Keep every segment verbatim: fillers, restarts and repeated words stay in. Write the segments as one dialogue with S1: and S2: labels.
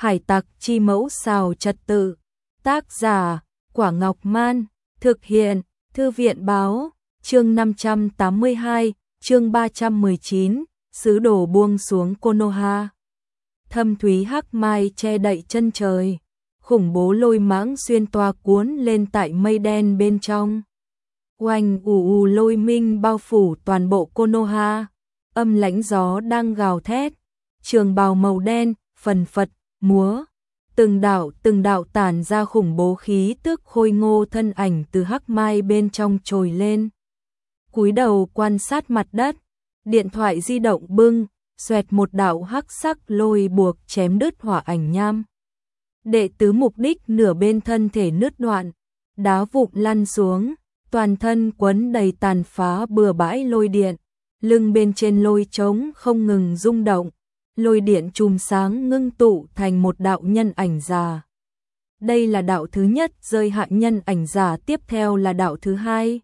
S1: Hải tặc chi mẫu xào trật tự. Tác giả, Quả Ngọc Man. Thực hiện, Thư viện báo. Chương năm trăm tám mươi hai, chương ba trăm mười chín, sứ đồ buông xuống Konoha. Thâm thúy hắc mai che đậy chân trời, khủng bố lôi mãng xuyên toa cuốn lên tại mây đen bên trong. Oanh ù ù lôi minh bao phủ toàn bộ Konoha, âm lãnh gió đang gào thét, trường bào màu đen, phần phật, múa. Từng đạo từng đạo tản ra khủng bố khí tức khôi ngô thân ảnh từ hắc mai bên trong trồi lên. Cúi đầu quan sát mặt đất, điện thoại di động bưng, xoẹt một đạo hắc sắc lôi buộc chém đứt hỏa ảnh nham. Đệ tứ mục đích nửa bên thân thể nứt đoạn, đá vụn lăn xuống, toàn thân quấn đầy tàn phá bừa bãi lôi điện, lưng bên trên lôi trống không ngừng rung động. Lôi điện chùm sáng ngưng tụ thành một đạo nhân ảnh già. Đây là đạo thứ nhất rơi hạ nhân ảnh giả, tiếp theo là đạo thứ hai,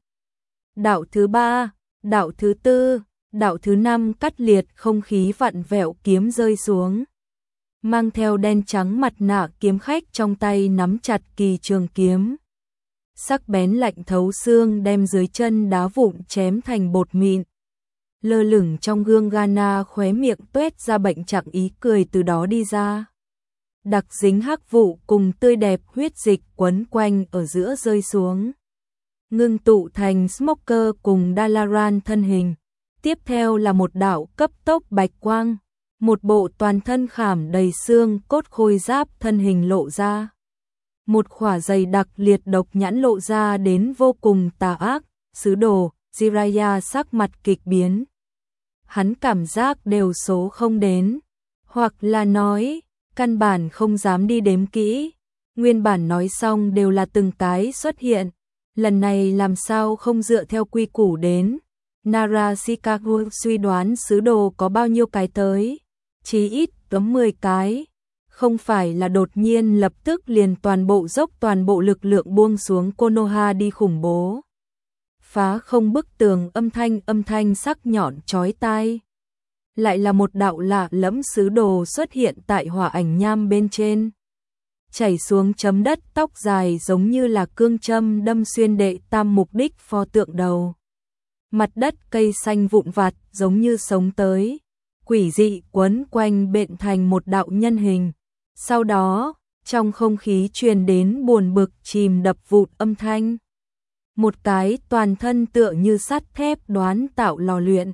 S1: đạo thứ ba, đạo thứ tư, đạo thứ năm, cắt liệt không khí vặn vẹo kiếm rơi xuống. Mang theo đen trắng mặt nạ kiếm khách trong tay nắm chặt kỳ trường kiếm. Sắc bén lạnh thấu xương đem dưới chân đá vụn chém thành bột mịn. Lơ lửng trong gương Ghana khóe miệng tuét ra bệnh trạng ý cười từ đó đi ra. Đặc dính hắc vụ cùng tươi đẹp huyết dịch quấn quanh ở giữa rơi xuống. Ngưng tụ thành Smoker cùng Dalaran thân hình. Tiếp theo là một đạo cấp tốc bạch quang. Một bộ toàn thân khảm đầy xương cốt khôi giáp thân hình lộ ra. Một khỏa dày đặc liệt độc nhãn lộ ra đến vô cùng tà ác. Sứ đồ Jiraiya sắc mặt kịch biến. Hắn cảm giác đều số không đến, hoặc là nói, căn bản không dám đi đếm kỹ. Nguyên bản nói xong đều là từng cái xuất hiện, lần này làm sao không dựa theo quy củ đến. Nara Shikagu suy đoán sứ đồ có bao nhiêu cái tới, chí ít tấm mười cái, không phải là đột nhiên lập tức liền toàn bộ dốc toàn bộ lực lượng buông xuống Konoha đi khủng bố. Phá không bức tường, âm thanh âm thanh sắc nhọn chói tai. Lại là một đạo lạ lẫm sứ đồ xuất hiện tại hỏa ảnh nham bên trên. Chảy xuống chấm đất, tóc dài giống như là cương châm đâm xuyên đệ tam mục đích pho tượng đầu. Mặt đất cây xanh vụn vặt giống như sống tới, quỷ dị quấn quanh bện thành một đạo nhân hình. Sau đó, trong không khí truyền đến buồn bực chìm đập vụn âm thanh. Một cái toàn thân tựa như sắt thép đoán tạo lò luyện.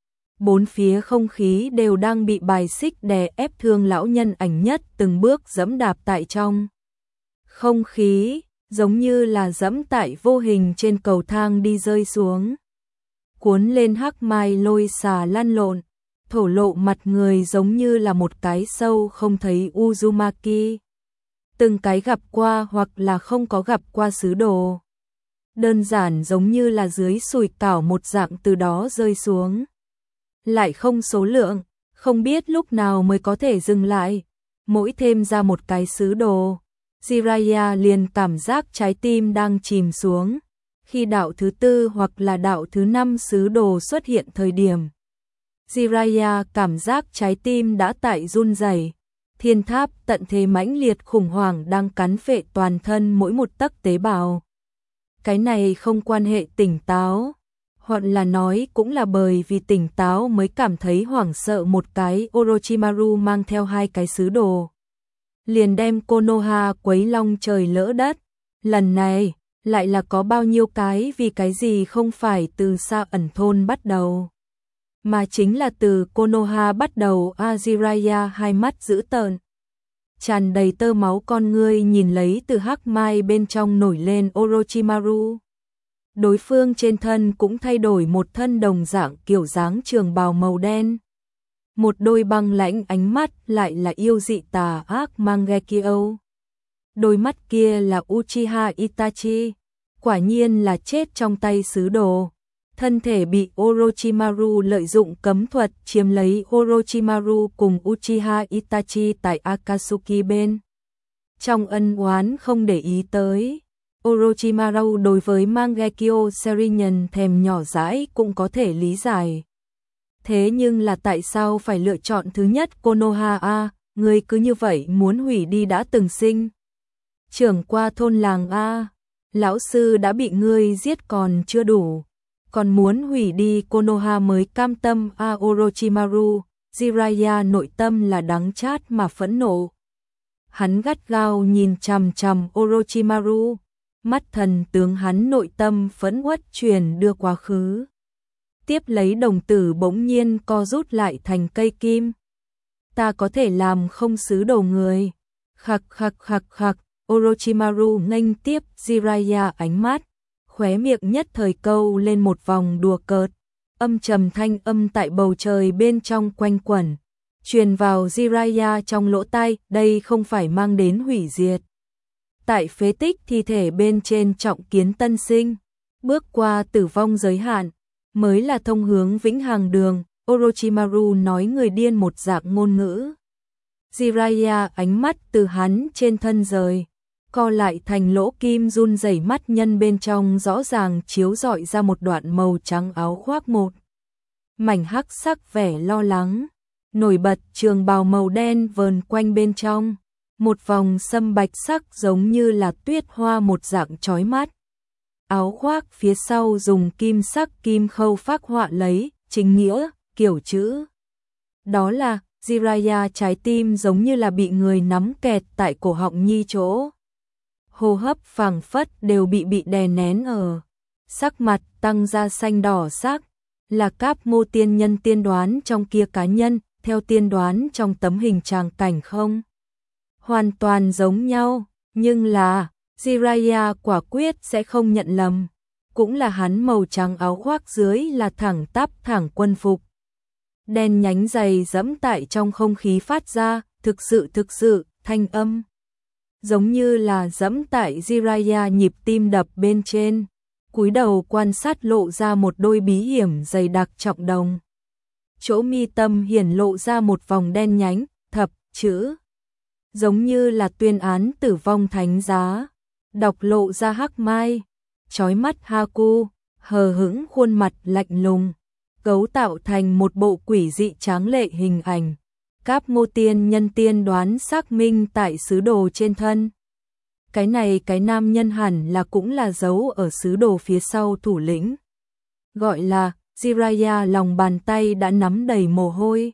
S1: Bốn phía không khí đều đang bị bài xích đè ép, thương lão nhân ảnh nhất từng bước dẫm đạp tại trong không khí, giống như là dẫm tại vô hình trên cầu thang đi rơi xuống. Cuốn lên hắc mai lôi xà lăn lộn, thổ lộ mặt người giống như là một cái sâu không thấy Uzumaki. Từng cái gặp qua hoặc là không có gặp qua sứ đồ. Đơn giản giống như là dưới sùi cảo một dạng từ đó rơi xuống. Lại không số lượng, không biết lúc nào mới có thể dừng lại. Mỗi thêm ra một cái sứ đồ, Jiraiya liền cảm giác trái tim đang chìm xuống. Khi đạo thứ tư hoặc là đạo thứ năm sứ đồ xuất hiện thời điểm, Jiraiya cảm giác trái tim đã tại run rẩy. Thiên tháp tận thế mãnh liệt khủng hoảng đang cắn phệ toàn thân mỗi một tấc tế bào. Cái này không quan hệ tỉnh táo, hoặc là nói cũng là bởi vì tỉnh táo mới cảm thấy hoảng sợ. Một cái Orochimaru mang theo hai cái sứ đồ, liền đem Konoha quấy long trời lỡ đất. Lần này, lại là có bao nhiêu cái, vì cái gì không phải từ Sa ẩn thôn bắt đầu, mà chính là từ Konoha bắt đầu. Jiraiya hai mắt dữ tợn, tràn đầy tơ máu con ngươi nhìn lấy từ hắc mai bên trong nổi lên Orochimaru. Đối phương trên thân cũng thay đổi một thân đồng dạng kiểu dáng trường bào màu đen. Một đôi băng lãnh ánh mắt lại là yêu dị tà ác Mangekyo. Đôi mắt kia là Uchiha Itachi, quả nhiên là chết trong tay sứ đồ. Thân thể bị Orochimaru lợi dụng cấm thuật chiếm lấy. Orochimaru cùng Uchiha Itachi tại Akatsuki bên trong ân oán không để ý tới. Orochimaru đối với Mangekyo Serinhân thèm nhỏ dãi cũng có thể lý giải. Thế nhưng là tại sao phải lựa chọn thứ nhất Konoha a? ngươi cứ như vậy muốn hủy đi đã từng sinh trưởng qua thôn làng a, lão sư đã bị ngươi giết còn chưa đủ, còn muốn hủy đi Konoha mới cam tâm a. Orochimaru, Jiraiya nội tâm là đắng chát mà phẫn nộ. Hắn gắt gao nhìn chằm chằm Orochimaru, mắt thần tướng hắn nội tâm phẫn uất truyền đưa quá khứ. Tiếp lấy đồng tử bỗng nhiên co rút lại thành cây kim. Ta có thể làm không xứ đầu người. Khặc khặc khặc khặc, Orochimaru nghênh tiếp Jiraiya ánh mắt, khóe miệng nhất thời câu lên một vòng đùa cợt. Âm trầm thanh âm tại bầu trời bên trong quanh quẩn, truyền vào Jiraiya trong lỗ tai, đây không phải mang đến hủy diệt. Tại phế tích thi thể bên trên trọng kiến tân sinh, bước qua tử vong giới hạn, mới là thông hướng vĩnh hằng đường. Orochimaru nói người điên một dạng ngôn ngữ. Jiraiya ánh mắt từ hắn trên thân rời, co lại thành lỗ kim run rẩy, mắt nhân bên trong rõ ràng chiếu rọi ra một đoạn màu trắng áo khoác một mảnh hắc sắc vẻ lo lắng, nổi bật trường bào màu đen vờn quanh bên trong, một vòng sâm bạch sắc giống như là tuyết hoa một dạng chói mắt. Áo khoác phía sau dùng kim sắc kim khâu phác họa lấy chính nghĩa kiểu chữ. Đó là Jiraiya, trái tim giống như là bị người nắm kẹt tại cổ họng nhi chỗ. Hô hấp phảng phất đều bị bị đè nén ở. Sắc mặt tăng ra xanh đỏ sắc, là Cáp Mô tiên nhân tiên đoán trong kia cá nhân, theo tiên đoán trong tấm hình tràng cảnh không hoàn toàn giống nhau, nhưng là Jiraiya quả quyết sẽ không nhận lầm, cũng là hắn màu trắng áo khoác dưới là thẳng tắp thẳng quân phục. Đen nhánh dày dẫm tại trong không khí phát ra, thực sự thực sự, thanh âm. Giống như là dẫm tại Jiraiya nhịp tim đập bên trên, cúi đầu quan sát lộ ra một đôi bí hiểm dày đặc trọng đồng. Chỗ mi tâm hiển lộ ra một vòng đen nhánh, thập, chữ. Giống như là tuyên án tử vong thánh giá, đọc lộ ra hắc mai, chói mắt Haku, hờ hững khuôn mặt lạnh lùng, cấu tạo thành một bộ quỷ dị tráng lệ hình ảnh. Cáp Mô tiên nhân tiên đoán xác minh tại sứ đồ trên thân. Cái này cái nam nhân hẳn là cũng là dấu ở sứ đồ phía sau thủ lĩnh. Gọi là Jiraiya, lòng bàn tay đã nắm đầy mồ hôi.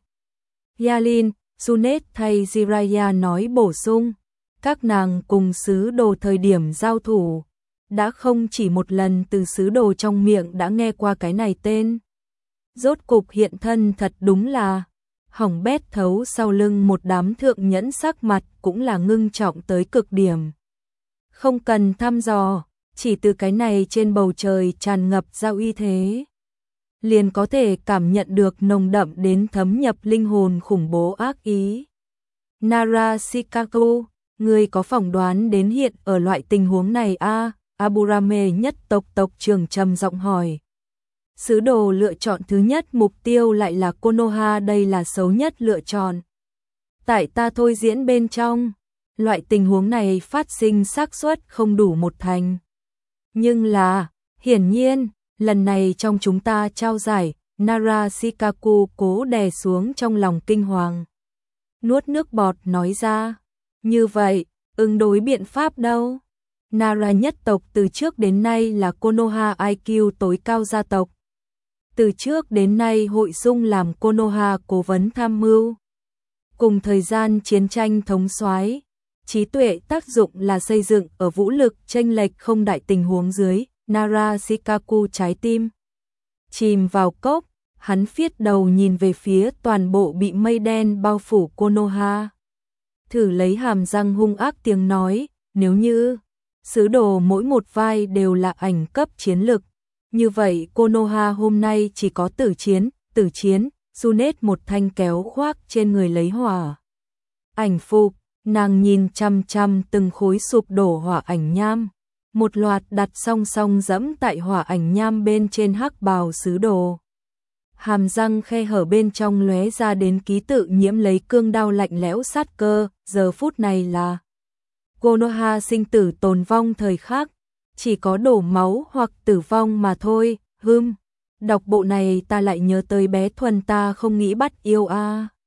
S1: Yalin, Junet thay Jiraiya nói bổ sung, các nàng cùng sứ đồ thời điểm giao thủ, đã không chỉ một lần từ sứ đồ trong miệng đã nghe qua cái này tên. Rốt cục hiện thân thật đúng là hỏng bét thấu sau lưng một đám thượng nhẫn, sắc mặt cũng là ngưng trọng tới cực điểm. Không cần thăm dò, chỉ từ cái này trên bầu trời tràn ngập ra uy thế, liền có thể cảm nhận được nồng đậm đến thấm nhập linh hồn khủng bố ác ý. Nara Shikaku, người có phỏng đoán đến hiện ở loại tình huống này a? À? Aburame nhất tộc tộc trưởng trầm giọng hỏi. Sứ đồ lựa chọn thứ nhất mục tiêu lại là Konoha, đây là xấu nhất lựa chọn. Tại ta thôi diễn bên trong, loại tình huống này phát sinh xác suất không đủ một thành. Nhưng là, hiển nhiên, lần này trong chúng ta trao giải, Nara Shikaku cố đè xuống trong lòng kinh hoàng. Nuốt nước bọt nói ra, như vậy, ứng đối biện pháp đâu? Nara nhất tộc từ trước đến nay là Konoha i kiu tối cao gia tộc. Từ trước đến nay hội dung làm Konoha cố vấn tham mưu. Cùng thời gian chiến tranh thống soái, trí tuệ tác dụng là xây dựng ở vũ lực chênh lệch không đại tình huống dưới. Nara Shikaku trái tim chìm vào cốc, hắn phiết đầu nhìn về phía toàn bộ bị mây đen bao phủ Konoha. Thử lấy hàm răng hung ác tiếng nói, nếu như sứ đồ mỗi một vai đều là ảnh cấp chiến lực, như vậy Konoha hôm nay chỉ có tử chiến, tử chiến. Junet một thanh kéo khoác trên người lấy hỏa ảnh phục, nàng nhìn chăm chăm từng khối sụp đổ hỏa ảnh nham, một loạt đặt song song dẫm tại hỏa ảnh nham bên trên hắc bào sứ đồ. Hàm răng khe hở bên trong lóe ra đến ký tự nhiễm lấy cương đao lạnh lẽo sát cơ, giờ phút này là Konoha sinh tử tồn vong thời khắc, chỉ có đổ máu hoặc tử vong mà thôi. Hừm, đọc bộ này ta lại nhớ tới bé Thuần ta không nghĩ bắt yêu a.